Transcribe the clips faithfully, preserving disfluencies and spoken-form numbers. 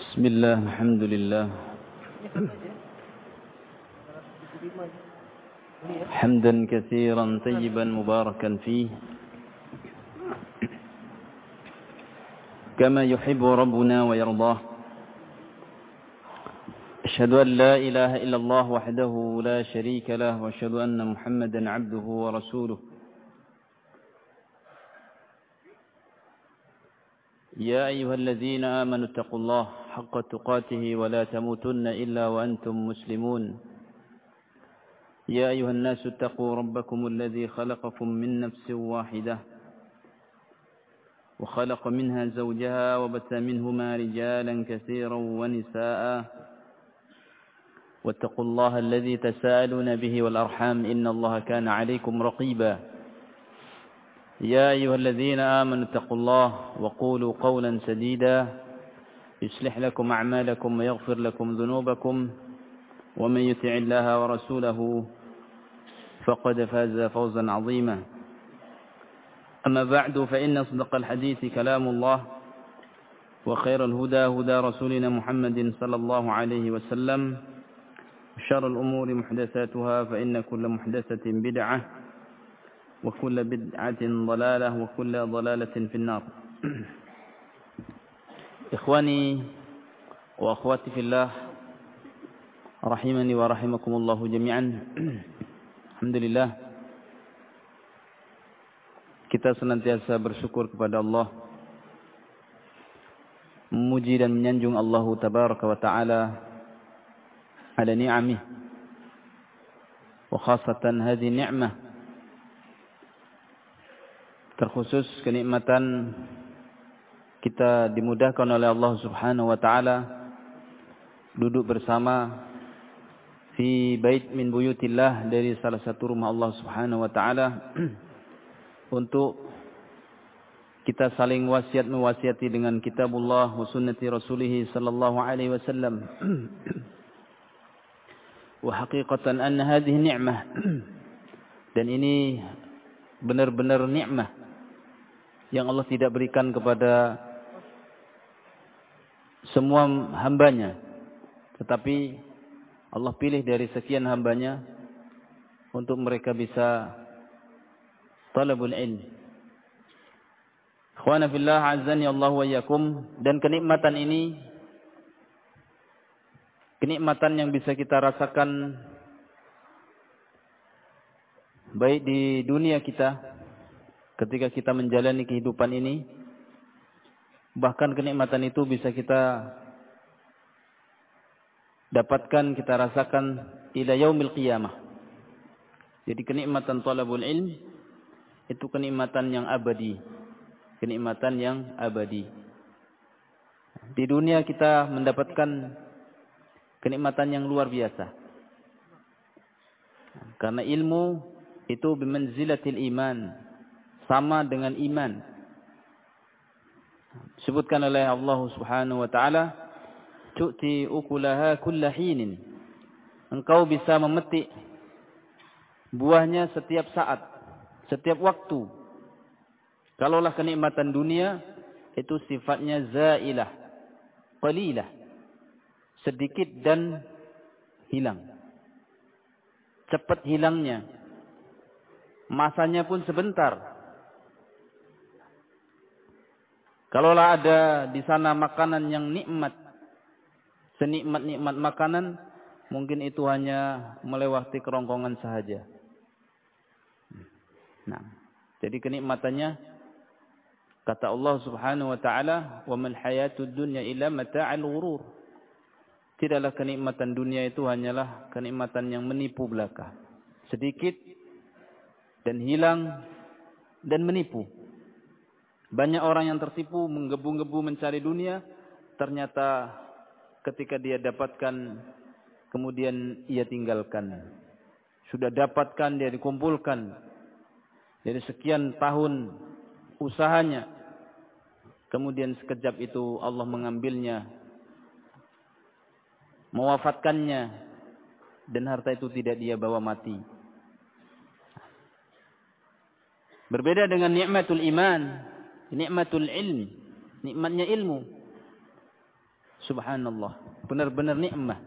بسم الله الحمد لله حمدا كثيرا طيبا مباركا فيه كما يحب ربنا ويرضاه. أشهد أن لا إله إلا الله وحده لا شريك له وأشهد أن محمدا عبده ورسوله. يا أيها الذين آمنوا اتقوا الله حق تقاته ولا تموتن إلا وأنتم مسلمون. يا أيها الناس اتقوا ربكم الذي خلقكم من نفس واحدة وخلق منها زوجها وبث منهما رجالا كثيرا ونساء واتقوا الله الذي تساءلون به والأرحام إن الله كان عليكم رقيبا. يا أيها الذين آمنوا اتقوا الله وقولوا قولا سديدا يصلح لكم أعمالكم ويغفر لكم ذنوبكم ومن يطع الله ورسوله فقد فاز فوزا عظيما. أما بعد فإن أصدق الحديث كلام الله وخير الهدى هدى رسولنا محمد صلى الله عليه وسلم وشر الأمور محدثاتها فإن كل محدثة بدعة وكل بدعة ضلالة وكل ضلالة في النار. إخواني وأخواتي في الله rahimani wa rahimakumullahu jami'an. Alhamdulillah, kita senantiasa bersyukur kepada Allah, memuji dan menyanjung Allah tabaraka wa ta'ala ala ni'amih, wa khasatan hadhihi ni'mah, terkhusus kenikmatan kita dimudahkan oleh Allah subhanahu wa ta'ala duduk bersama fi bait min buyutillah, dari salah satu rumah Allah subhanahu wa ta'ala, untuk kita saling wasiat mewasiati dengan kitabullah wa sunnati rasulih sallallahu alaihi wasallam. Wa haqiqatan anna hadhihi ni'mah, dan ini benar-benar nikmah yang Allah tidak berikan kepada semua hambanya, tetapi Allah pilih dari sekian hambanya untuk mereka bisa talabul ilm. Ikhwana fillah, azani Allah wa iyyakum. Dan kenikmatan ini, kenikmatan yang bisa kita rasakan baik di dunia kita ketika kita menjalani kehidupan ini, bahkan kenikmatan itu bisa kita dapatkan, kita rasakan ila yaumil qiyamah. Jadi kenikmatan talabul ilm itu kenikmatan yang abadi, kenikmatan yang abadi. Di dunia kita mendapatkan kenikmatan yang luar biasa, karena ilmu itu bimanzilatil iman, sama dengan iman. Disebutkan oleh Allah subhanahu wa ta'ala, tu'ti ukulaha kulla hinin, engkau bisa memetik buahnya setiap saat, setiap waktu. Kalaulah kenikmatan dunia itu sifatnya zailah, qalilah, sedikit dan hilang, cepat hilangnya, masanya pun sebentar. Kalaulah ada di sana makanan yang nikmat, senikmat-nikmat makanan, mungkin itu hanya melewati kerongkongan sahaja. Nah, jadi kenikmatannya, kata Allah subhanahu wa ta'ala, wa mal hayatud dunya illa mata'al ghurur. Tidaklah kenikmatan dunia itu hanyalah kenikmatan yang menipu belaka, sedikit dan hilang dan menipu. Banyak orang yang tertipu, menggebu-gebu mencari dunia, ternyata ketika dia dapatkan, kemudian ia tinggalkan. Sudah dapatkan, dia dikumpulkan dari sekian tahun usahanya, kemudian sekejap itu Allah mengambilnya, mewafatkannya, dan harta itu tidak dia bawa mati. Berbeda dengan nikmatul iman, nikmatul ilm, nikmatnya ilmu. Subhanallah, benar-benar nikmat.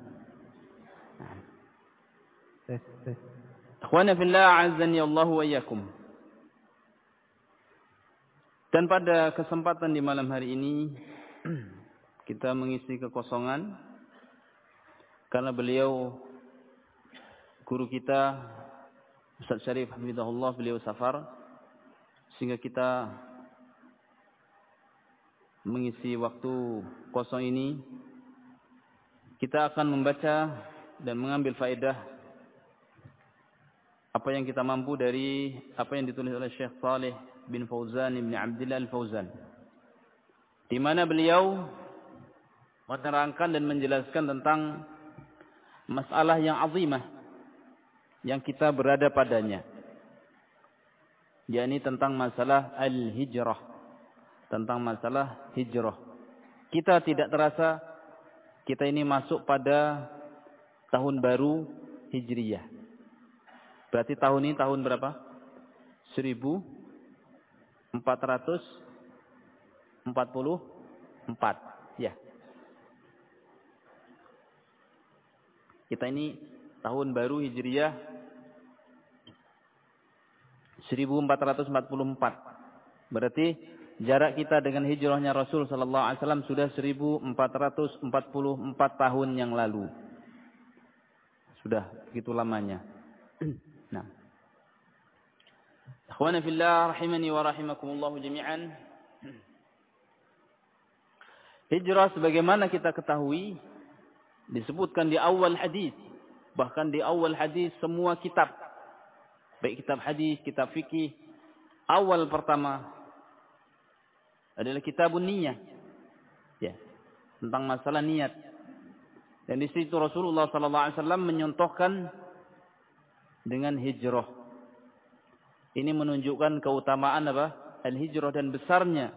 Ikhwana fillah, azani Allah wa iyyakum. Dan pada kesempatan di malam hari ini kita mengisi kekosongan karena beliau guru kita Ustaz Syarif Hafizahullah, beliau safar, sehingga kita mengisi waktu kosong ini. Kita akan membaca dan mengambil faedah apa yang kita mampu dari apa yang ditulis oleh Syekh Saleh bin Fauzan bin Abdullah Al-Fauzan, di mana beliau menerangkan dan menjelaskan tentang masalah yang azimah yang kita berada padanya, yakni tentang masalah al-hijrah, tentang masalah hijrah. Kita tidak terasa kita ini masuk pada tahun baru Hijriyah. Berarti tahun ini tahun berapa? seribu empat ratus empat puluh empat. Ya. Kita ini tahun baru Hijriyah seribu empat ratus empat puluh empat. Berarti jarak kita dengan hijrahnya Rasul sallallahu alaihi wasallam sudah seribu empat ratus empat puluh empat tahun yang lalu. Sudah begitu lamanya. Nah. Ikhwana fillah rahimani wa rahimakumullah jami'an. Hijrah sebagaimana kita ketahui disebutkan di awal hadis, bahkan di awal hadis semua kitab, baik kitab hadis, kitab fikih, awal pertama adalah kitabun niyah, ya, tentang masalah niat. Dan di situ Rasulullah sallallahu alaihi wasallam menyontohkan dengan hijrah. Ini menunjukkan keutamaan apa? Al-hijrah dan besarnya,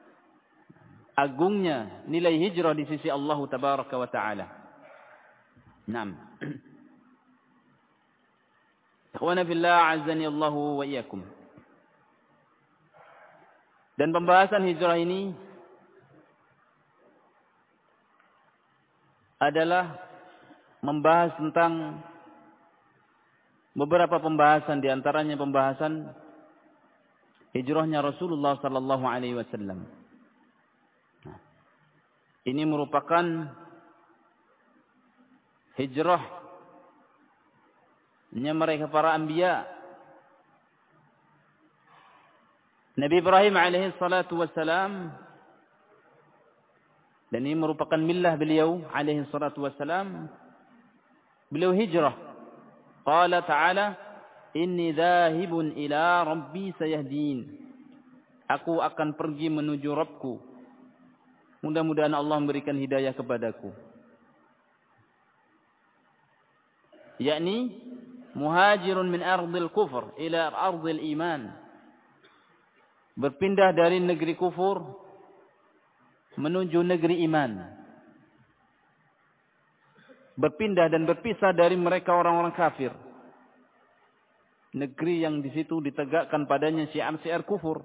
agungnya nilai hijrah di sisi Allah tabaraka wa taala. Naam. Ikhwana fillah, azani Allah wa iyyakum. Dan pembahasan hijrah ini adalah membahas tentang beberapa pembahasan, di antaranya pembahasan hijrahnya Rasulullah sallallahu alaihi wasallam. Ini merupakan hijrahnya mereka para anbiya. Nabi Ibrahim alaihi salatu wassalam, dan ini merupakan millah beliau alaihi salatu wassalam, beliau hijrah. Qala ta'ala, inni dhahibun ila rabbi sayahdin. Aku akan pergi menuju Rabbku. Mudah-mudahan Allah memberikan hidayah kepadaku. Yakni muhajirun min ardil kufur ila ardil iman. Berpindah dari negeri kufur menuju negeri iman. Berpindah dan berpisah dari mereka orang-orang kafir. Negeri yang di situ ditegakkan padanya syiar-syiar kufur.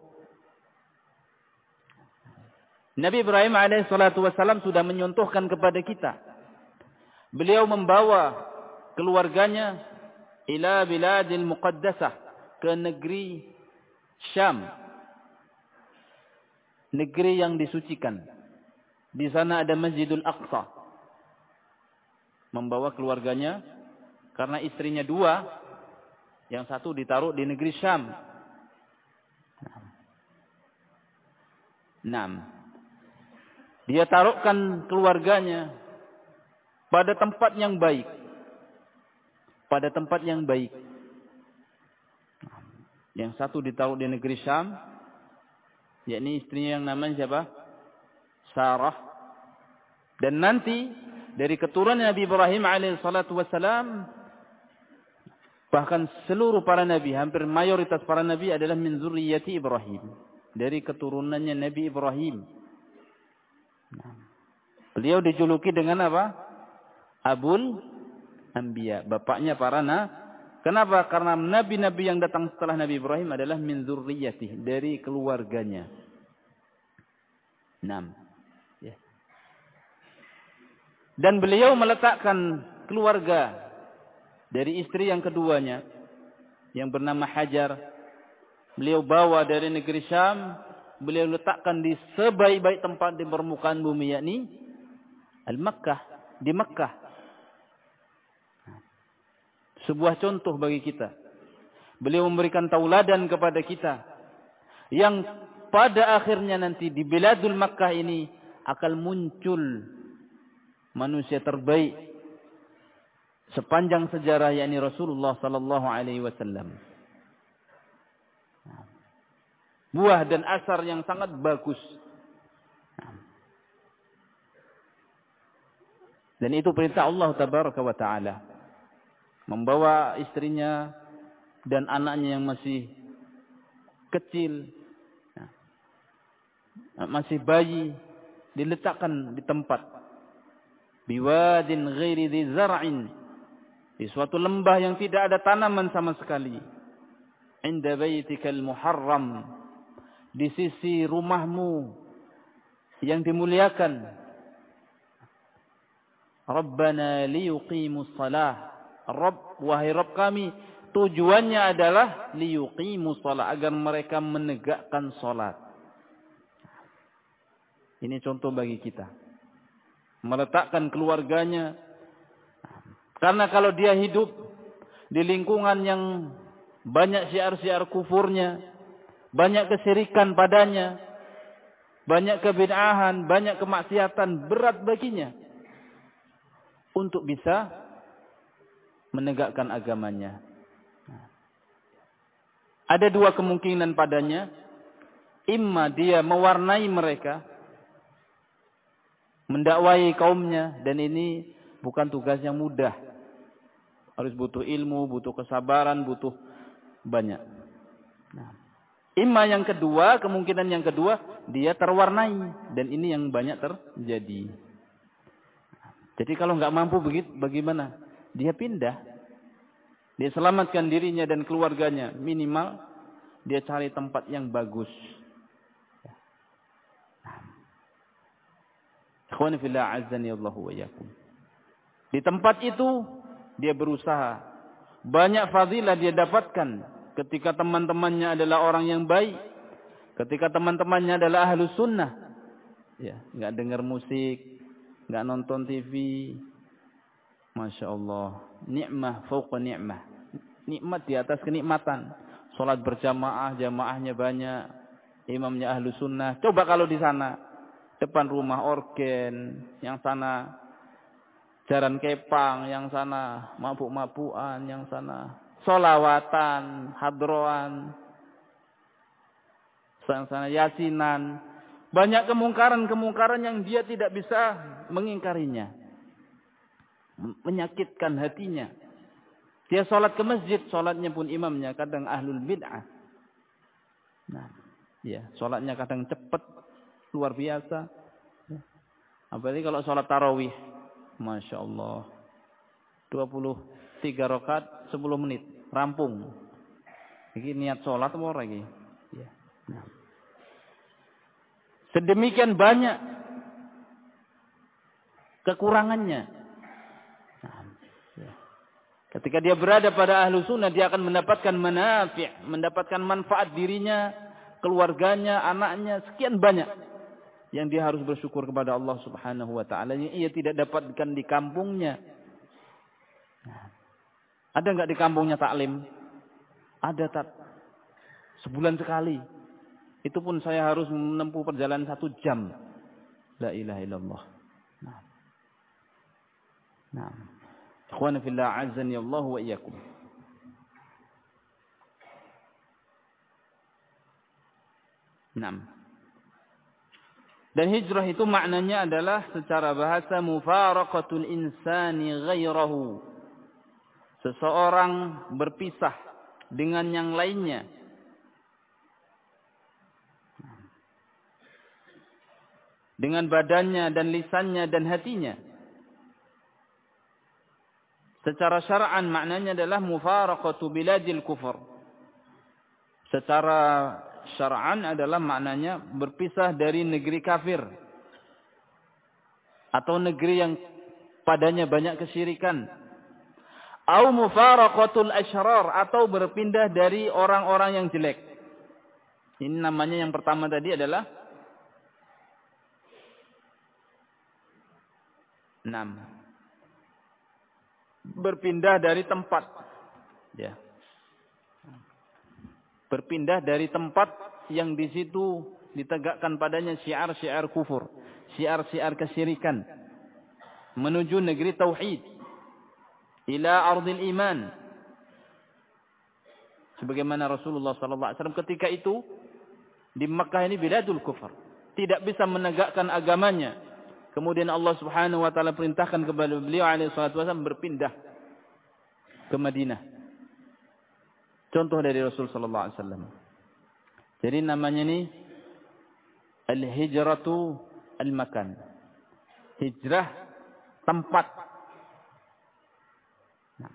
Nabi Ibrahim alaihi salatu wassalam sudah menyontohkan kepada kita. Beliau membawa keluarganya ila biladil muqaddasah, ke negeri Syam. Negeri yang disucikan. Di sana ada Masjidul Aqsa. Membawa keluarganya karena istrinya dua, yang satu ditaruh di negeri Syam. Enam. Dia taruhkan keluarganya pada tempat yang baik. Pada tempat yang baik. Yang satu ditaruh di negeri Syam, yakni istrinya yang namanya siapa? Sarah. Dan nanti dari keturunan Nabi Ibrahim alaihi salatu wassalam, bahkan seluruh para nabi, hampir mayoritas para nabi adalah min zurriyyati Ibrahim, dari keturunannya Nabi Ibrahim. Beliau dijuluki dengan apa? Abul Anbiya, bapaknya para nabi. Kenapa? Karena nabi-nabi yang datang setelah Nabi Ibrahim adalah min zurriyyati, dari keluarganya. Enam. Dan beliau meletakkan keluarga dari istri yang keduanya yang bernama Hajar. Beliau bawa dari negeri Syam, beliau letakkan di sebaik-baik tempat di permukaan bumi, yakni Al-Makkah, di Makkah. Sebuah contoh bagi kita. Beliau memberikan tauladan kepada kita yang pada akhirnya nanti di Biladul Makkah ini akan muncul manusia terbaik sepanjang sejarah, yakni Rasulullah sallallahu alaihi wasallam. Buah dan asar yang sangat bagus. Dan itu perintah Allah tabaraka wa taala. Membawa istrinya dan anaknya yang masih kecil, masih bayi, diletakkan di tempat biwadin ghairi dzi zar'in, di suatu lembah yang tidak ada tanaman sama sekali. Inda baitikal muharram, di sisi rumahmu yang dimuliakan. Rabbana liyuqimus shalah, Rabb, wahai Rabb kami, tujuannya adalah liyuqimus shalah, agar mereka menegakkan salat. Ini contoh bagi kita. Meletakkan keluarganya. Karena kalau dia hidup di lingkungan yang banyak syiar-syiar kufurnya, banyak kesyirikan padanya, banyak kebid'ahan, banyak kemaksiatan, berat baginya untuk bisa menegakkan agamanya. Ada dua kemungkinan padanya. Imma dia mewarnai mereka, mendakwai kaumnya, dan ini bukan tugas yang mudah. Harus butuh ilmu, butuh kesabaran, butuh banyak. Nah, imma yang kedua, kemungkinan yang kedua, dia terwarnai, dan ini yang banyak terjadi. Jadi kalau nggak mampu begitu, bagaimana? Dia pindah. Dia selamatkan dirinya dan keluarganya. Minimal dia cari tempat yang bagus. Ikhwani fillah azzani Allahu wa iyyakum. Di tempat itu dia berusaha. Banyak fadilah dia dapatkan ketika teman-temannya adalah orang yang baik, ketika teman-temannya adalah ahlus sunnah. Ya, enggak dengar musik, enggak nonton T V. Masya Allah, nikmah fauqa nikmah. Nikmat di atas kenikmatan. Salat berjamaah, jamaahnya banyak, imamnya ahlus sunnah. Coba kalau di sana depan rumah organ, yang sana jaran kepang, yang sana mabuk-mabukan, yang sana solawatan, hadroan, yang sana yasinan. Banyak kemungkaran-kemungkaran yang dia tidak bisa mengingkarinya. Menyakitkan hatinya. Dia sholat ke masjid, sholatnya pun imamnya kadang ahlul bid'ah. Nah, ya, sholatnya kadang cepat, luar biasa. Apalagi kalau sholat tarawih, masya Allah, dua puluh tiga rakaat sepuluh menit, rampung. Ini niat sholat mau lagi. Ya. Nah. Sedemikian banyak kekurangannya. Nah, ya. Ketika dia berada pada ahlu sunnah, dia akan mendapatkan manafi', mendapatkan manfaat dirinya, keluarganya, anaknya, sekian banyak yang dia harus bersyukur kepada Allah Subhanahu wa taala yang ia tidak dapatkan di kampungnya. Nah, ada enggak di kampungnya taklim? Ada, tak. Sebulan sekali. Itu pun saya harus menempuh perjalanan satu jam. La ilaha illallah. Nah. Nah. Ikhwan fillah azzani Allah wa iyyakum. Naam. Dan hijrah itu maknanya adalah secara bahasa mufaraqatul insani ghairahu. Seseorang berpisah dengan yang lainnya. Dengan badannya dan lisannya dan hatinya. Secara syar'an maknanya adalah mufaraqatu biladil kufur. Secara syar'an adalah maknanya berpisah dari negeri kafir. Atau negeri yang padanya banyak kesyirikan. Au mufaraqatul asyrar, atau berpindah dari orang-orang yang jelek. Ini namanya yang pertama tadi adalah enam. Berpindah dari tempat. Ya. Berpindah dari tempat yang di situ ditegakkan padanya syiar-syiar kufur, syiar-syiar kesyirikan, menuju negeri tauhid, ila ardil iman. Sebagaimana Rasulullah sallallahu alaihi wasallam ketika itu di Makkah ini biladul kufur, tidak bisa menegakkan agamanya. Kemudian Allah Subhanahu wa taala perintahkan kepada beliau alaihi salatu wasallam berpindah ke Madinah. Contoh dari Rasul sallallahu alaihi wasallam. Jadi namanya ini al-hijratu al-makan. Hijrah tempat. Nah.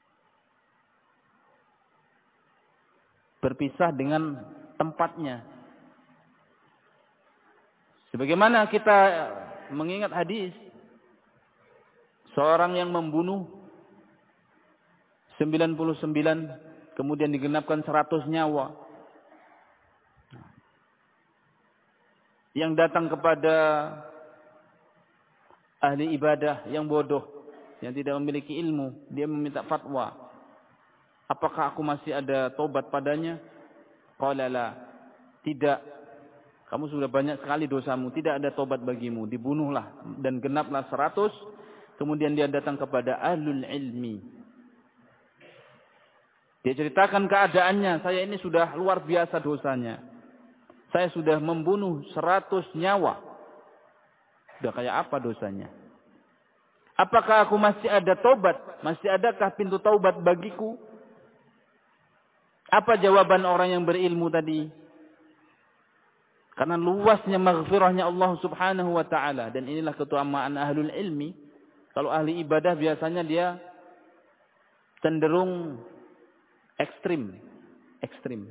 Berpisah dengan tempatnya. Sebagaimana kita mengingat hadis seorang yang membunuh sembilan puluh sembilan kemudian digenapkan seratus nyawa. Yang datang kepada ahli ibadah yang bodoh, yang tidak memiliki ilmu, dia meminta fatwa. Apakah aku masih ada tobat padanya? Qala la. Tidak. Kamu sudah banyak sekali dosamu, tidak ada tobat bagimu. Dibunuhlah dan genaplah seratus. Kemudian dia datang kepada ahlul ilmi. Dia ceritakan keadaannya, saya ini sudah luar biasa dosanya. Saya sudah membunuh seratus nyawa. Sudah kayak apa dosanya? Apakah aku masih ada tobat? Masih adakah pintu taubat bagiku? Apa jawaban orang yang berilmu tadi? Karena luasnya maghfirahnya Allah Subhanahu wa taala, dan inilah keutamaan ahlul ilmi. Kalau ahli ibadah biasanya dia cenderung ekstrim, ekstrim.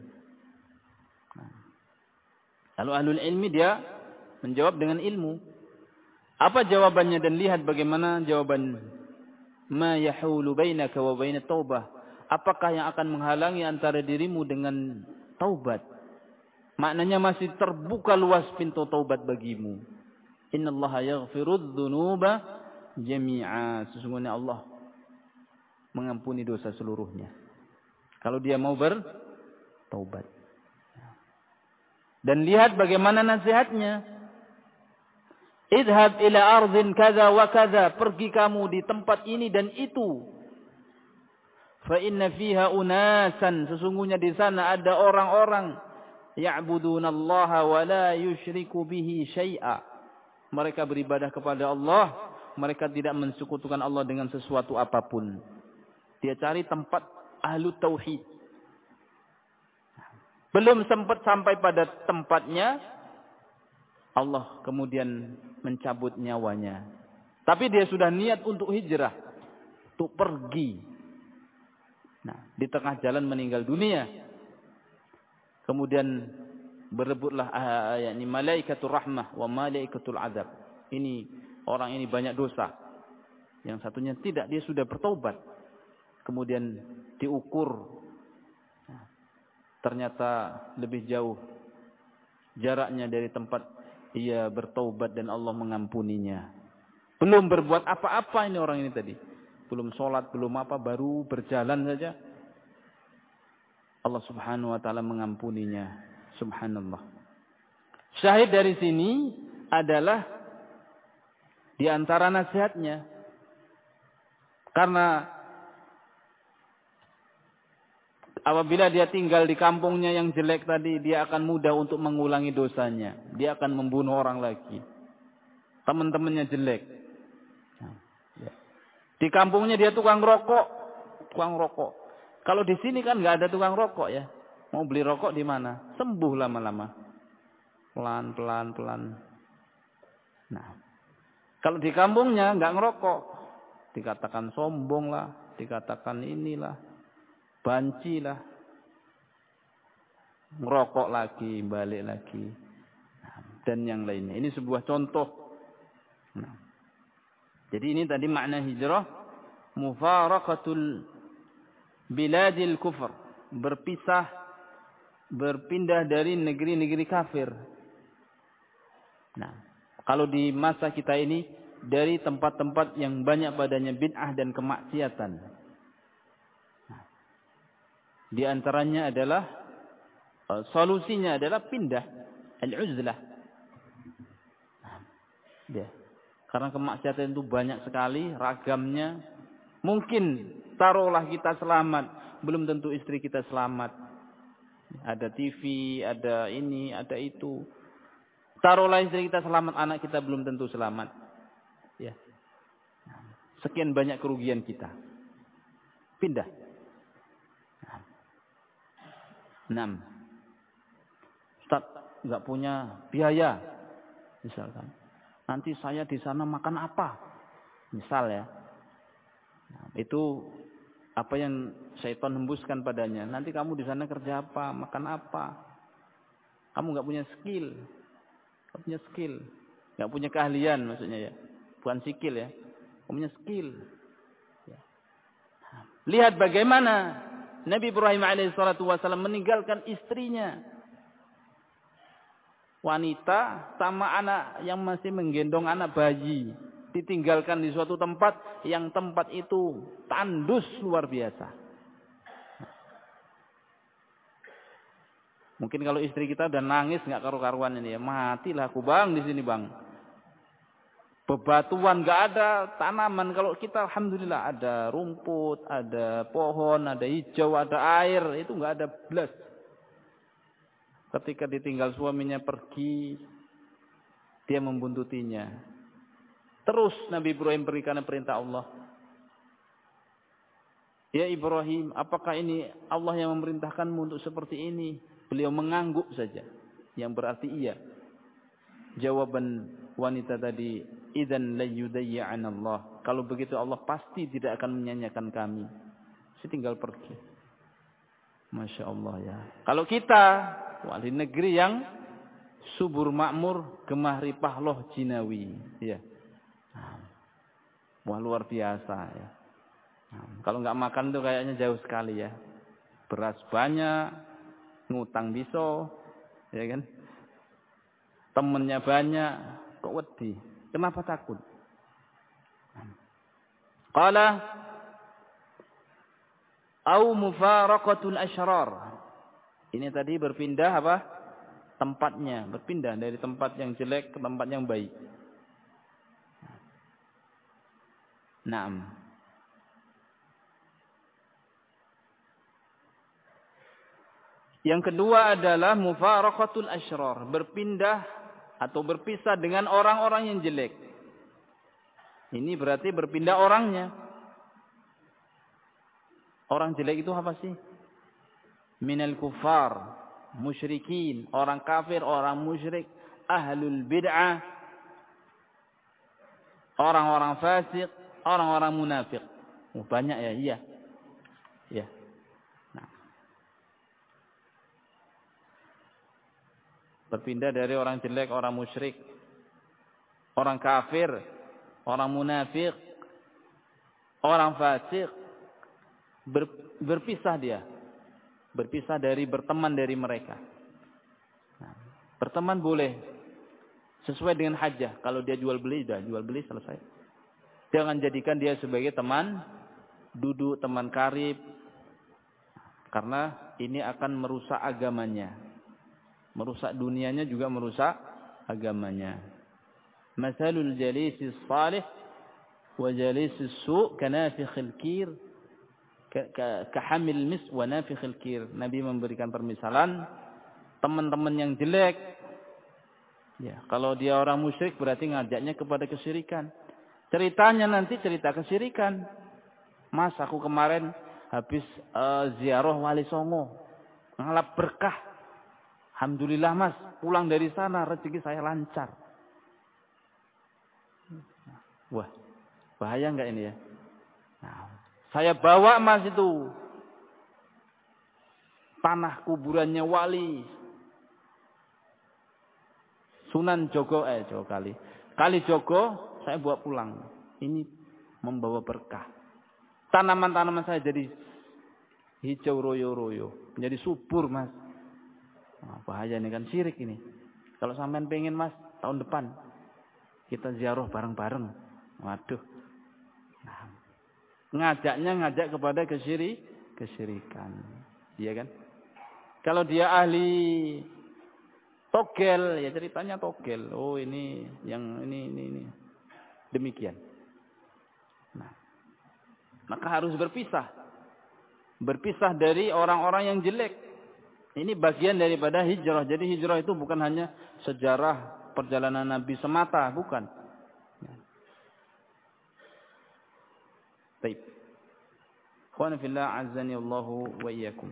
Lalu ahlul ilmi dia menjawab dengan ilmu. Apa jawabannya, dan lihat bagaimana jawaban. Ma yahulu bainaka wa bainat taubah. Apakah yang akan menghalangi antara dirimu dengan taubat? Maknanya masih terbuka luas pintu taubat bagimu. Innallaha yaghfirudz dzunuba jami'a. Sesungguhnya Allah mengampuni dosa seluruhnya. Kalau dia mau bertaubat. Dan lihat bagaimana nasihatnya. Idhab ila ardhin kaza wa kaza. Pergi kamu di tempat ini dan itu. Fa inna fiha unasan. Sesungguhnya di sana ada orang-orang. Ya'budunallaha wa la yushriku bihi syai'a. Mereka beribadah kepada Allah. Mereka tidak mensekutukan Allah dengan sesuatu apapun. Dia cari tempat ahlu tauhid. Belum sempat sampai pada tempatnya, Allah kemudian mencabut nyawanya. Tapi dia sudah niat untuk hijrah, untuk pergi. Nah, di tengah jalan meninggal dunia. Kemudian berebutlah yakni malaikatul rahmah wa malaikatul azab. Ini orang ini banyak dosa. Yang satunya tidak, dia sudah bertobat. Kemudian diukur. Ternyata lebih jauh jaraknya dari tempat ia bertaubat dan Allah mengampuninya. Belum berbuat apa-apa ini orang ini tadi. Belum sholat, belum apa, baru berjalan saja. Allah Subhanahu wa taala mengampuninya. Subhanallah. Syahid dari sini adalah di antara nasihatnya. Karena apabila dia tinggal di kampungnya yang jelek tadi, dia akan mudah untuk mengulangi dosanya. Dia akan membunuh orang lagi. Teman-temannya jelek. Di kampungnya dia tukang rokok. Tukang rokok. Kalau di sini kan nggak ada tukang rokok ya. Mau beli rokok di mana? Sembuh lama-lama. Pelan, pelan, pelan. Nah, kalau di kampungnya nggak ngerokok. Dikatakan sombong lah. Dikatakan inilah. Banci lah, ngerokok lagi, balik lagi, dan yang lainnya. Ini sebuah contoh. Nah, Jadi ini tadi makna hijrah, mufaraqatul biladil kufr, berpisah, berpindah dari negeri-negeri kafir. Nah, kalau di masa kita ini dari tempat-tempat yang banyak padanya bid'ah dan kemaksiatan. Nah, di antaranya adalah solusinya adalah pindah, al-uzlah. Nah, ya. Karena kemaksiatan itu banyak sekali, ragamnya. Mungkin taruhlah kita selamat, belum tentu istri kita selamat. Ada T V, ada ini, ada itu. Taruhlah istri kita selamat, anak kita belum tentu selamat. Ya. Sekian banyak kerugian kita. Pindah. Enam. Ustaz, enggak punya biaya. Misalkan. Nanti saya di sana makan apa? Misal ya. Nah, itu apa yang syaitan hembuskan padanya. Nanti kamu di sana kerja apa? Makan apa? Kamu enggak punya skill. Enggak punya skill. Enggak punya keahlian maksudnya ya. Bukan skill ya. Enggak punya skill. Ya. Lihat bagaimana Nabi Ibrahim alaihissalatu wassalam meninggalkan istrinya. Wanita sama anak yang masih menggendong anak bayi. Ditinggalkan di suatu tempat yang tempat itu tandus luar biasa. Mungkin kalau istri kita udah nangis nggak karu-karuan ini ya, matilah aku bang di sini bang. Bebatuan nggak ada, tanaman kalau kita alhamdulillah ada rumput, ada pohon, ada hijau, ada air, itu nggak ada belas. Ketika ditinggal suaminya pergi, dia membuntutinya. Terus Nabi Ibrahim berikan perintah Allah. Ya Ibrahim, apakah ini Allah yang memerintahkanmu untuk seperti ini? Beliau mengangguk saja, yang berarti iya. Jawaban wanita tadi, idzan la yudayyi'an Allah. Kalau begitu Allah pasti tidak akan menyanyiakan kami. Saya tinggal pergi. Masya Allah ya. Kalau kita wali negeri yang subur makmur, gemah ripah loh jinawi, ya. Wah luar biasa ya. Kalau nggak makan tuh kayaknya jauh sekali ya. Beras banyak, ngutang bisa, ya kan? Temennya banyak, kok wedi? Kenapa takut? Qala au mufaraqatul asyrar. Ini tadi berpindah apa? Tempatnya, berpindah dari tempat yang jelek ke tempat yang baik. Naam. Yang kedua adalah mufaraqatul asyrar, berpindah atau berpisah dengan orang-orang yang jelek. Ini berarti berpindah orangnya. Orang jelek itu apa sih? Minal kufar, musyrikin, orang kafir, orang musyrik, ahlul bid'ah, orang-orang fasik, orang-orang munafik. Oh, banyak ya, iya. Ya. Nah. Berpindah dari orang jelek, orang musyrik, orang kafir, orang munafik, orang fasik, ber, berpisah dia. Berpisah dari berteman dari mereka. Nah, berteman boleh sesuai dengan hajah. Kalau dia jual beli, sudah jual beli selesai. Jangan jadikan dia sebagai teman duduk, teman karib, karena ini akan merusak agamanya, merusak dunianya juga merusak agamanya. Masalul jalisis salih wa jalisis su' kanafikhil kir kahamil mis wa nafikhil kir. Nabi memberikan permisalan teman-teman yang jelek. Ya, kalau dia orang musyrik berarti ngajaknya kepada kesyirikan. Ceritanya nanti cerita kesyirikan. Mas, aku kemarin habis uh, ziarah Wali Songo, ngalap berkah. Alhamdulillah mas, pulang dari sana rezeki saya lancar. Wah, bahaya enggak ini ya? Nah, saya bawa mas itu tanah kuburannya wali Sunan Jogo, eh Jogo kali, Kali Jogo, saya bawa pulang. ini membawa berkah. Tanaman-tanaman saya jadi hijau royo-royo, menjadi subur, Mas. Nah, bahaya ini kan syirik ini. Kalau sampean pengen, Mas, tahun depan kita ziarah bareng-bareng. Waduh. Nah, ngajaknya ngajak kepada kesyiri, kesyirikan. Iya kan? Kalau dia ahli togel, ya ceritanya togel. Oh, ini yang ini ini ini. Demikian. Nah, maka harus berpisah. Berpisah dari orang-orang yang jelek. Ini bagian daripada hijrah. Jadi hijrah itu bukan hanya sejarah perjalanan Nabi semata, bukan. Baik. Ikhwan fillah azzani Allahu wa iyyakum.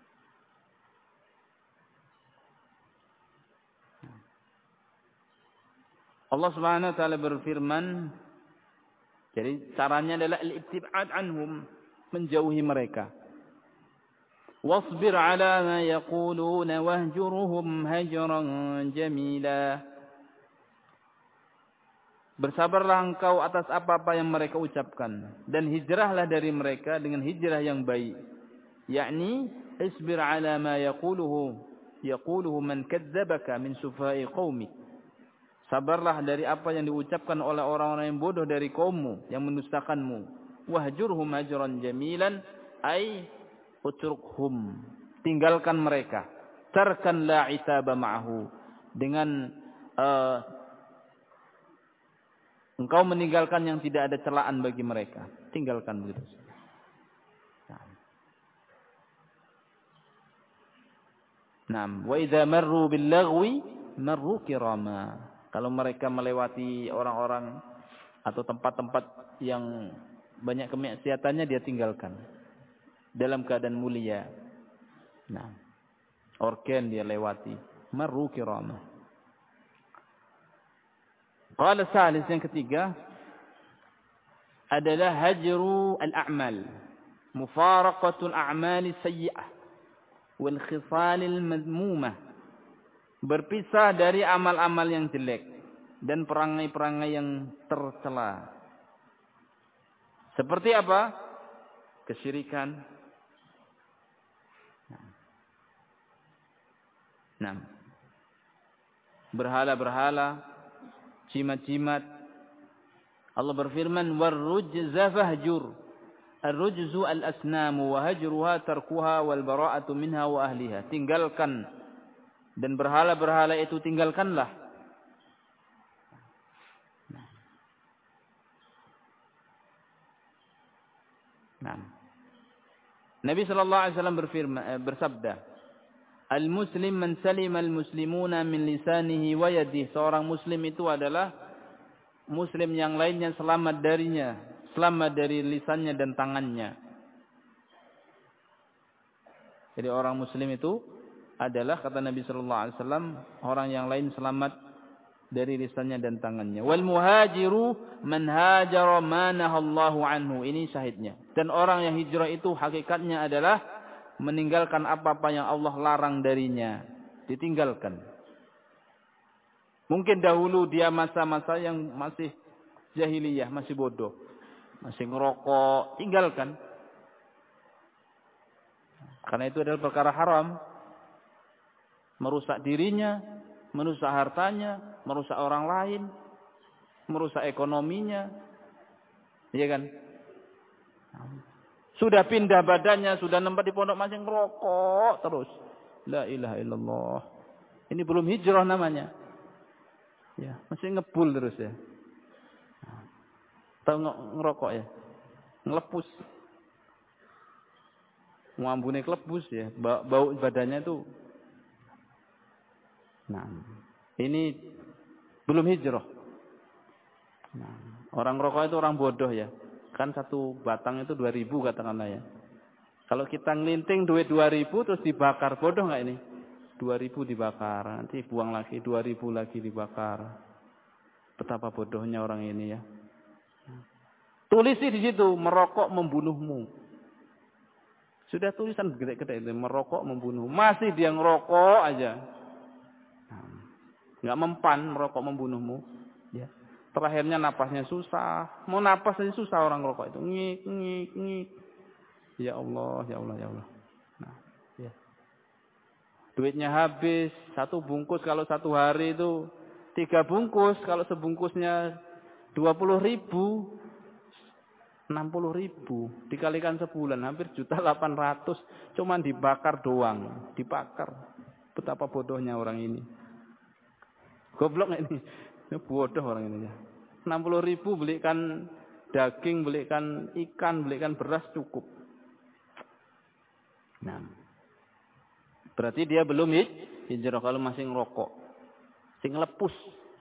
Allah Subhanahu wa taala berfirman, jadi caranya adalah al-ibtibad anhum, menjauhi mereka. Wasbir 'ala ma yaquluna wahjurhum hajran jamila. Bersabarlah engkau atas apa-apa yang mereka ucapkan dan hijrahlah dari mereka dengan hijrah yang baik. Yakni isbir 'ala ma yaquluhu yaquluhu man kadzdzabaka min sufa'i qaumik. Sabarlah dari apa yang diucapkan oleh orang-orang yang bodoh dari kaummu yang mendustakanmu. Wahjurhum hajran jamilan ay utrukhum. Tinggalkan mereka. Tarkan la itaba ma'ahu. Dengan uh, engkau meninggalkan yang tidak ada celaan bagi mereka. Tinggalkan begitu. Naam, wa idza marru bil lagwi marru kirama. Kalau mereka melewati orang-orang atau tempat-tempat yang banyak kemaksiatannya, dia tinggalkan. Dalam keadaan mulia. Nah, organ dia lewati. Marru kiramah. Qala salis, yang ketiga adalah hajru al-a'mal. Mufaraqatul a'mali sayyi'ah. Wal khisalil madmumah. Berpisah dari amal-amal yang jelek dan perangai-perangai yang tercela. Seperti apa? Kesyirikan. Nah. Berhala-berhala, jimat-jimat. Allah berfirman, "War-rujza fahjur." Ar-rujzu al-asnamu wa hajruha tarkuha wal bara'atu minha wa ahliha. Tinggalkan. Dan berhala-berhala itu tinggalkanlah. Nah. Nabi sallallahu alaihi wasallam berfirman, bersabda, "Al-muslim man salima al-muslimuna min lisanihi wa yadihi." Seorang muslim itu adalah muslim yang lainnya selamat darinya, selamat dari lisannya dan tangannya. Jadi orang muslim itu adalah, kata Nabi sallallahu alaihi wasallam, orang yang lain selamat dari lisannya dan tangannya. Wal muhajiru man hajara ma nahallahu anhu. Ini syahidnya. Dan orang yang hijrah itu hakikatnya adalah meninggalkan apa-apa yang Allah larang darinya. Ditinggalkan. Mungkin dahulu dia masa-masa yang masih jahiliyah, masih bodoh, masih ngerokok, tinggalkan. Karena itu adalah perkara haram. Merusak dirinya, merusak hartanya, merusak orang lain, merusak ekonominya. Iya kan? Sudah pindah badannya, sudah nempat di pondok masih ngerokok terus. La ilaha illallah. Ini belum hijrah namanya. Ya, masih ngebul terus ya. Tahu ngerokok ya? Ngelepus. Ngambune kelebus ya, bau badannya itu. Nah, ini belum hijrah. Nah, orang rokok itu orang bodoh ya. Kan satu batang itu dua ribu katakanlah ya. Kalau kita ngelinting duit dua ribu terus dibakar, bodoh nggak ini? dua ribu dibakar, nanti buang lagi dua ribu lagi dibakar. Betapa bodohnya orang ini ya. Tulisi di situ, merokok membunuhmu. Sudah tulisan gede-gede itu, merokok membunuh. Masih dia ngerokok aja. Enggak mempan merokok membunuhmu, ya. Terakhirnya napasnya susah. Mau napas aja susah orang rokok itu. Ngik, ngik, ngik. Ya Allah, ya Allah, ya Allah. Nah, ya. Duitnya habis. Satu bungkus kalau satu hari itu. Tiga bungkus. Kalau sebungkusnya dua puluh ribu. enam puluh ribu. Dikalikan sebulan. Hampir juta delapan ratus. Cuman dibakar doang. Dibakar. Betapa bodohnya orang ini. Goblok ini. Ini bodoh orang ini ya. enam puluh ribu belikan daging, belikan ikan, belikan beras cukup. Nah, berarti dia belum hijrah kalau masih ngerokok. Sing lepus.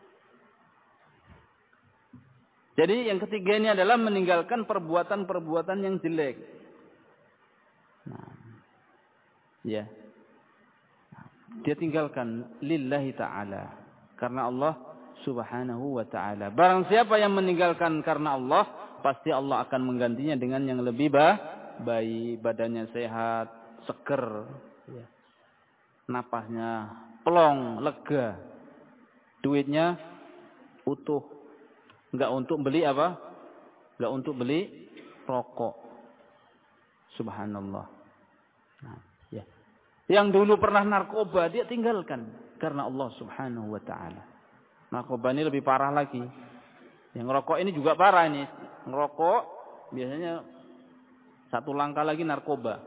Jadi yang ketiga ini adalah meninggalkan perbuatan-perbuatan yang jelek. Nah, ya. Dia tinggalkan lillahi ta'ala. Karena Allah Subhanahu wa ta'ala. Barang siapa yang meninggalkan karena Allah, pasti Allah akan menggantinya dengan yang lebih baik. Badannya sehat, seger, ya. Napasnya plong, lega. Duitnya utuh. Enggak untuk beli apa? Enggak untuk beli rokok. Subhanallah. Nah, ya. Yang dulu pernah narkoba, dia tinggalkan karena Allah Subhanahu wa ta'ala. Narkoba ini lebih parah lagi. Yang ngerokok ini juga parah ini. Ngerokok biasanya satu langkah lagi narkoba.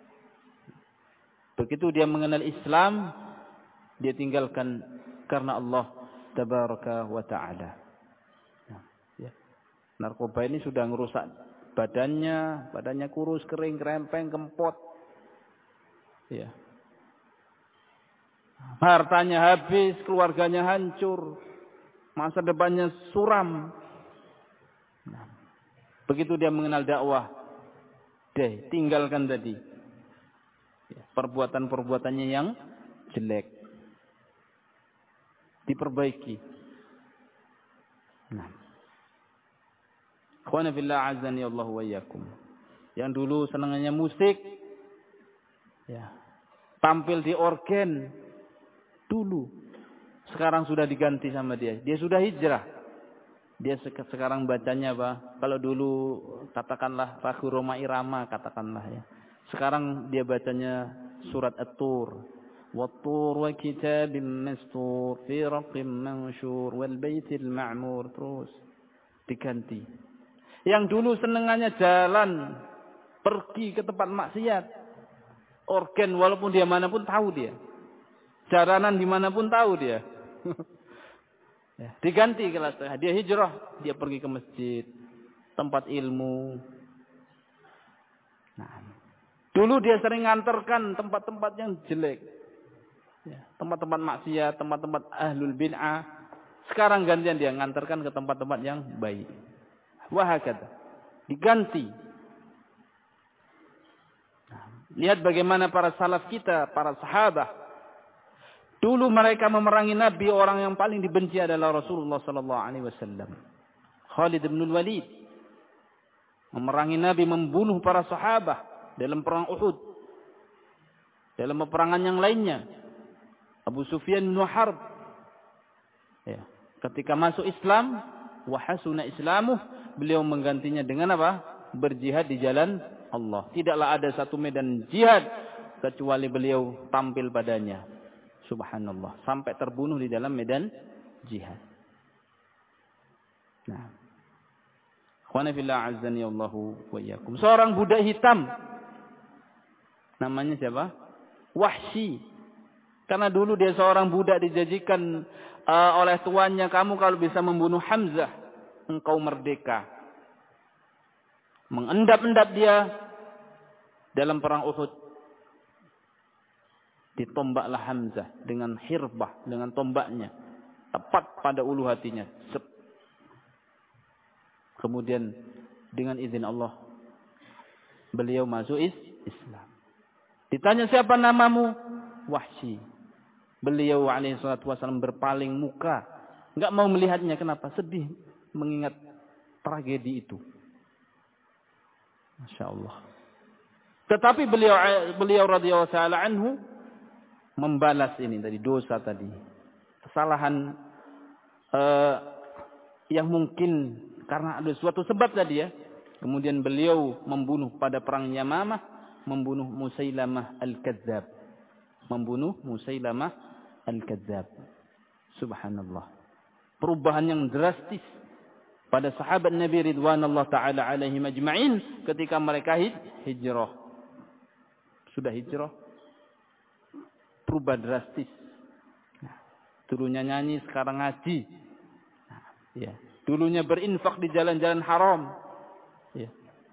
Begitu dia mengenal Islam, dia tinggalkan karena Allah Tabaraka wa ta'ala. Nah, ya. Narkoba ini sudah ngerusak badannya, badannya kurus, kering, kerempeng, kempot. Ya. Hartanya habis, keluarganya hancur. Masa depannya suram. Nah, begitu dia mengenal dakwah, deh tinggalkan tadi ya, perbuatan-perbuatannya yang jelek, diperbaiki. Nah, ikhwana fillah azani Allah wa iyyakum. Yang dulu senangannya musik, ya, tampil di organ dulu. Sekarang sudah diganti sama dia. Dia sudah hijrah. Dia sekarang bacanya apa? Kalau dulu katakanlah Ragu Roma Irama katakanlah ya. Sekarang dia bacanya surat At-Tur. Wat-Tur wa kitabim mastur fi raqim mansyur wal baitil ma'mur. Terus diganti. Yang dulu senengannya jalan, pergi ke tempat maksiat. Organ walaupun dia manapun tahu dia. Jaranan dimanapun tahu dia. Ya, diganti kelas setengah. Dia hijrah, dia pergi ke masjid, tempat ilmu. Nah, dulu dia sering nganterkan tempat-tempat yang jelek, ya, tempat-tempat maksiat, tempat-tempat ahlul bid'ah. Sekarang gantian dia nganterkan ke tempat-tempat yang baik. Wahakata, diganti. Nah, lihat bagaimana para salaf kita, para sahabat. Dulu mereka memerangi Nabi, orang yang paling dibenci adalah Rasulullah sallallahu alaihi wasallam. Khalid bin Walid memerangi Nabi, membunuh para sahabat dalam perang Uhud. Dalam peperangan yang lainnya, Abu Sufyan bin Harb, ya, ketika masuk Islam, wa hasuna islamuh, beliau menggantinya dengan apa? Berjihad di jalan Allah. Tidaklah ada satu medan jihad kecuali beliau tampil padanya. Subhanallah, sampai terbunuh di dalam medan jihad. Nah, ikhwana fillah azzani Allahu wa iyyakum. Seorang budak hitam, namanya siapa? Wahsy. Karena dulu dia seorang budak dijanjikan uh, oleh tuannya, kamu kalau bisa membunuh Hamzah, engkau merdeka. Mengendap-endap dia dalam perang Uhud. Ditombaklah Hamzah dengan hirbah, dengan tombaknya. Tepat pada ulu hatinya. Sep. Kemudian dengan izin Allah, beliau masuk Islam. Ditanya siapa namamu? Wahsy. Beliau alaihi salatu wasallam berpaling muka. Enggak mau melihatnya. Kenapa? Sedih mengingat tragedi itu. Masya Allah. Tetapi beliau beliau radhiyallahu ta'ala anhu membalas ini tadi, dosa tadi, kesalahan uh, yang mungkin karena ada suatu sebab tadi ya. Kemudian beliau membunuh pada perang Yamamah, membunuh Musailamah Al-Kadzab. Membunuh Musailamah Al-Kadzab. Subhanallah. Perubahan yang drastis pada sahabat Nabi ridwanullah taala alaihim ajma'in ketika mereka hijrah. Sudah hijrah, berubah drastis. Dulunya nyanyi, sekarang ngaji. Ya. Dulunya berinfak di jalan-jalan haram. Ya.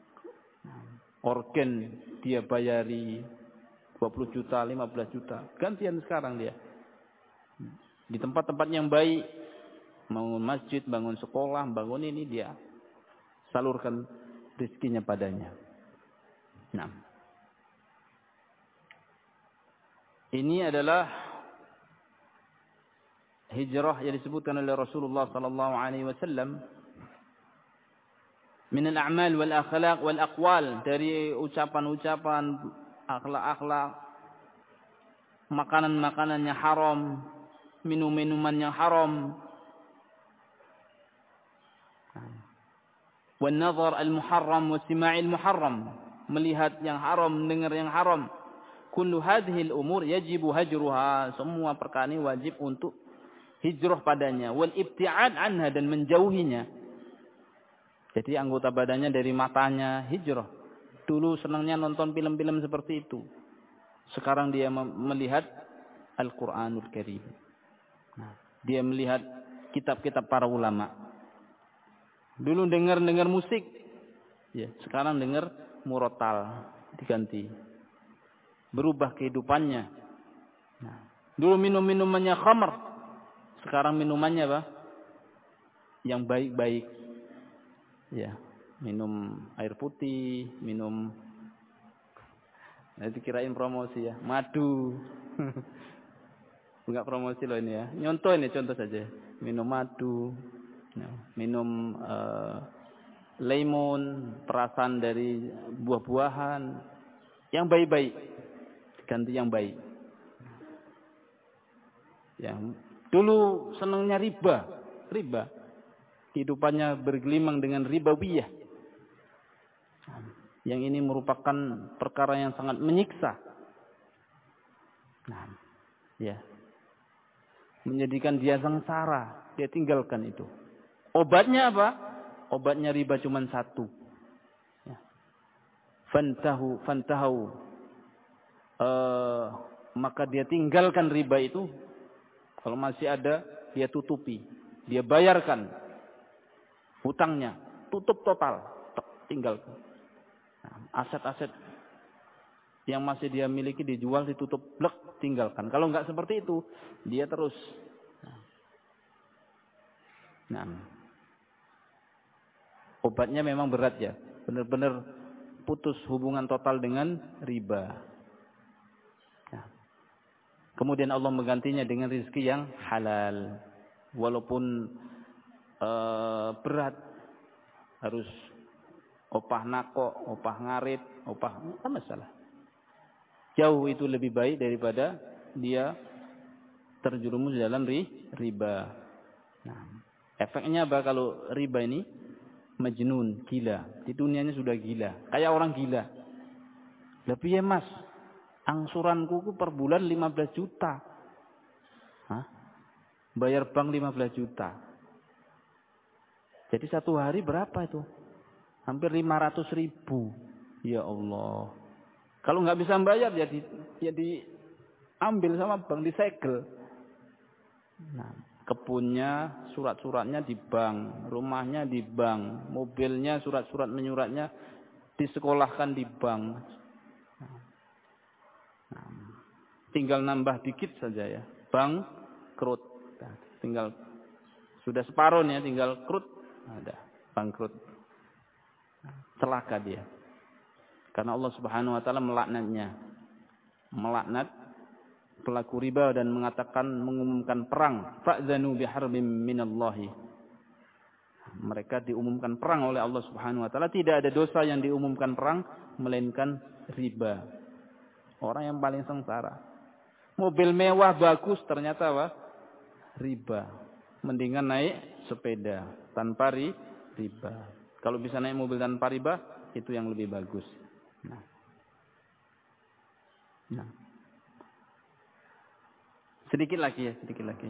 Organ dia bayari dua puluh juta, lima belas juta. Gantian sekarang dia. Di tempat-tempat yang baik, bangun masjid, bangun sekolah, bangun ini dia salurkan rezekinya padanya. Nah, ini adalah hijrah yang disebutkan oleh Rasulullah sallallahu alaihi wasallam min al-a'mal wal akhlaq wal aqwal, dari ucapan-ucapan, akhlak-akhlak, makanan-makanan yang haram, minum-minuman yang haram, wan nazar al-muharram wa istima'il muharram, melihat yang haram, mendengar yang haram. Kullu hadhihi al-umur yajibu hajruha, semua perkara ini wajib untuk hijrah padanya, wal ibti'ad anha, dan menjauhinya. Jadi anggota badannya dari matanya hijrah. Dulu senangnya nonton film-film seperti itu. Sekarang dia melihat Al-Qur'anul Karim. Nah, dia melihat kitab-kitab para ulama. Dulu dengar-dengar musik, ya, sekarang dengar murotal, diganti. Berubah kehidupannya. Nah, dulu minum-minumannya khamr, sekarang minumannya apa? Yang baik-baik. Ya, minum air putih, minum, nah, dikirain promosi ya, madu. Enggak promosi loh ini ya. Nyontoh ini, contoh saja. Minum madu, minum uh, lemon, perasan dari buah-buahan, yang baik-baik, ganti yang baik. Ya, dulu senangnya riba, riba. Kehidupannya bergelimang dengan ribawiyah. Yang ini merupakan perkara yang sangat menyiksa. Nah, ya. Menjadikan dia sengsara, dia tinggalkan itu. Obatnya apa? Obatnya riba cuma satu. Ya. Fantahu, fantahu. Uh, maka dia tinggalkan riba itu. Kalau masih ada, dia tutupi. Dia bayarkan hutangnya. Tutup total. Tinggalkan. Nah, aset-aset yang masih dia miliki dijual, ditutup, blek, tinggalkan. Kalau enggak seperti itu, dia terus. Nah, obatnya memang berat ya. Benar-benar putus hubungan total dengan riba. Nah, kemudian Allah menggantinya dengan rezeki yang halal. Walaupun uh, berat, harus opah nako, opah ngarit, opah, apa masalah. Jauh itu lebih baik daripada dia terjerumus dalam riba. Nah, efeknya apa kalau riba ini? Majnun, gila. Di dunianya sudah gila. Kayak orang gila. Lebih ya mas, angsuranku per bulan lima belas juta. Hah? Bayar bank lima belas juta. Jadi satu hari berapa itu? Hampir lima ratus ribu. Ya Allah. Kalau nggak bisa bayar, ya, di, ya diambil sama bank, disegel. Nah, kebunnya, surat-suratnya di bank, rumahnya di bank, mobilnya, surat-surat menyuratnya disekolahkan di bank. Nah, tinggal nambah dikit saja ya, bank krut. Nah, tinggal sudah separuh ya, tinggal krut, ada bangkrut. Celaka dia. Karena Allah Subhanahu wa taala melaknatnya. Melaknat pelaku riba dan mengatakan, mengumumkan perang. Fa'zanu biharbim minallahi. Mereka diumumkan perang oleh Allah Subhanahu wa taala. Tidak ada dosa yang diumumkan perang melainkan riba. Orang yang paling sengsara. Mobil mewah bagus ternyata apa? Riba. mendingan naik sepeda tanpa riba. Kalau bisa naik mobil tanpa riba, itu yang lebih bagus. Nah. Nah. Sedikit lagi ya, sedikit lagi.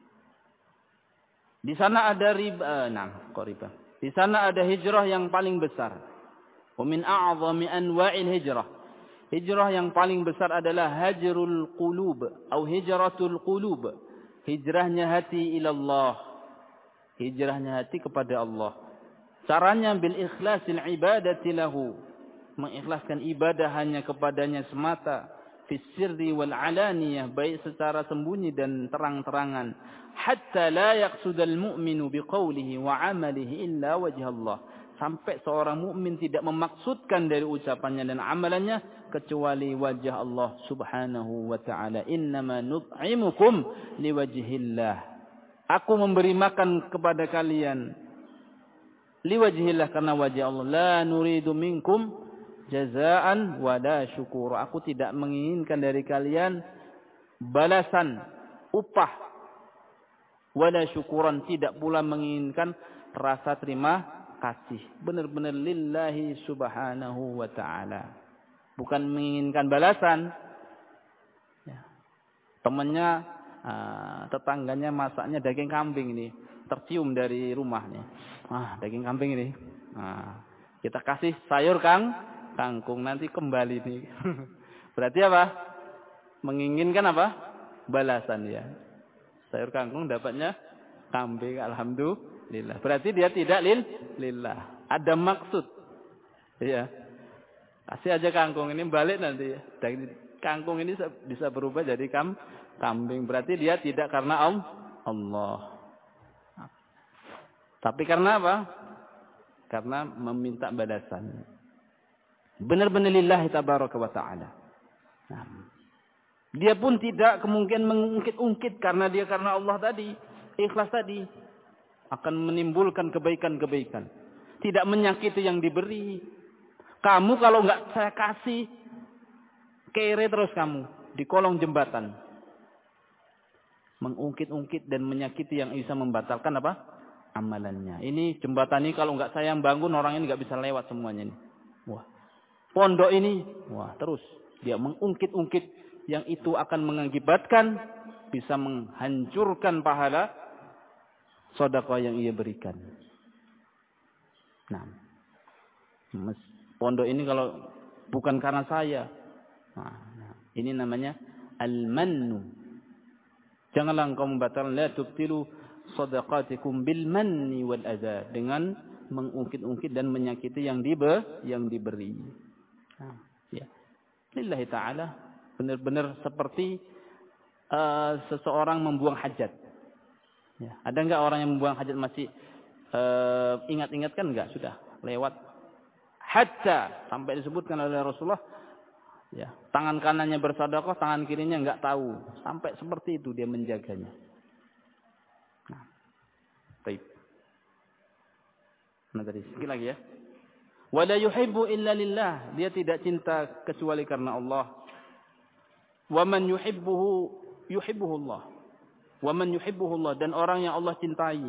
Di sana ada riba, nah, kok riba? Di sana ada hijrah yang paling besar. Wa min a'zami anwa'il hijrah. Hijrah yang paling besar adalah hajrul qulub atau hijratul qulub. Hijrahnya hati ila Allah. Hijrahnya hati kepada Allah. Caranya bil ikhlasil ibadati lahu. Mengikhlaskan ibadah hanya kepadanya semata. Fis sirri wal alaniyah, baik secara sembunyi dan terang-terangan. Hatta la yaqsudal mu'minu biqaulihi wa 'amalihi illa wajha Allah. Sampai seorang mukmin tidak memaksudkan dari ucapannya dan amalannya kecuali wajah Allah Subhanahu wa taala. Innama nut'imukum liwajhillah. Aku memberi makan kepada kalian liwajhillah, karena wajah Allah. La nuridu minkum jazaan wala syukur. Aku tidak menginginkan dari kalian balasan, upah, wala syukuran, tidak pula menginginkan rasa terima kasih. Benar-benar lillahi subhanahu wa ta'ala. Bukan menginginkan balasan. Ya. Temannya, uh, tetangganya masaknya daging kambing ini. Tercium dari rumah nih. Ah, daging kambing ini. Nah, kita kasih sayur kang, kangkung, nanti kembali nih. Berarti apa? Menginginkan apa? Balasan ya. Sayur kangkung dapatnya kambing, alhamdulillah. Berarti dia tidak lil, lillah. Ada maksud. Ya. Kasih aja kangkung ini, balik nanti. Dan kangkung ini bisa berubah jadi kam, kambing. Berarti dia tidak karena Allah. Tapi karena apa? Karena meminta balasan. Benar-benar lillahi tabaraka wa ta'ala. Nah, dia pun tidak kemungkinan mengungkit-ungkit karena dia karena Allah tadi. Ikhlas tadi. Akan menimbulkan kebaikan-kebaikan. Tidak menyakiti yang diberi. Kamu kalau enggak saya kasih, kere terus kamu. Di kolong jembatan. Mengungkit-ungkit dan menyakiti yang bisa membatalkan apa? Amalannya. Ini jembatan ini kalau enggak saya yang bangun, orang ini enggak bisa lewat semuanya ini. Wah. Pondok ini, wah terus. Dia mengungkit-ungkit yang itu akan mengakibatkan bisa menghancurkan pahala sedekah yang ia berikan. Nah, pondok ini kalau bukan karena saya, nah, ini namanya al-mannu. Janganlah engkau membatalkan, la tubtilu shadaqatikum bil manni wal adza, dengan mengungkit-ungkit dan menyakiti yang dibe, yang diberi. Nah, ya. Lillahi ta'ala, benar-benar seperti uh, seseorang membuang hajat. Ya. Ada enggak orang yang membuang hajat masih uh, ingat-ingat kan? Enggak, sudah lewat. Hatta sampai disebutkan oleh Rasulullah, ya, tangan kanannya bersedekah, tangan kirinya enggak tahu. Sampai seperti itu dia menjaganya. Nah, baik. Nah tadi sekali lagi ya. Wala yuhibbu illa lillah, dia tidak cinta kecuali karena Allah. Wa man yuhibbuhu yuhibbuhu Allah. Wa man yuhibbuhu Allah, dan orang yang Allah cintai.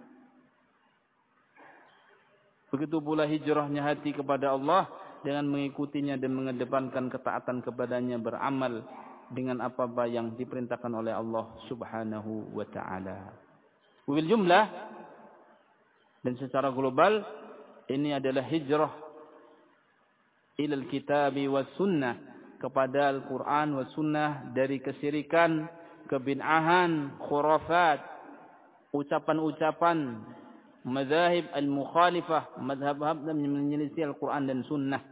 Begitu pula hijrahnya hati kepada Allah dengan mengikutinya dan mengedepankan ketaatan kepadanya, beramal dengan apa-apa yang diperintahkan oleh Allah Subhanahu wa taala. Bil jumlah dan secara global ini adalah hijrah ilal kitabi was sunnah, kepada Al-Quran was sunnah, dari kesyirikan, kebid'ahan, khurafat, ucapan-ucapan, mazahib al-mukhalifah, madhab-madhab yang menyelisih Al-Quran dan sunnah.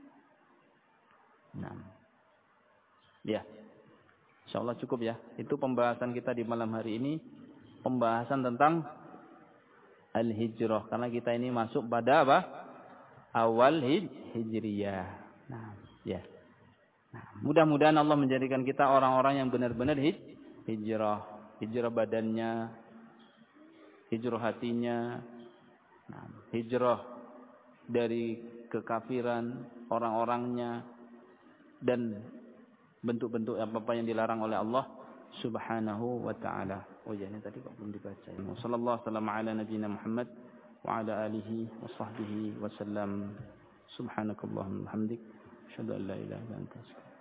Nah, ya, insyaallah cukup ya. Itu pembahasan kita di malam hari ini, pembahasan tentang al-hijrah, karena kita ini masuk pada apa? Awal hij hijriyah. Nah, ya. Nah, mudah-mudahan Allah menjadikan kita orang-orang yang benar-benar hij hijrah, hijrah badannya, hijrah hatinya, nah, hijrah dari kekafiran orang-orangnya dan bentuk-bentuk apa-apa yang dilarang oleh Allah Subhanahu wa ta'ala. Oh ya, ini tadi kok belum dibaca. Sallallahu wasallam ala nabiyyina Muhammad wa ala alihi wa sahbihi wa sallam. Subhanakallahumma wa bihamdik, asyhadu an la ilaha illa anta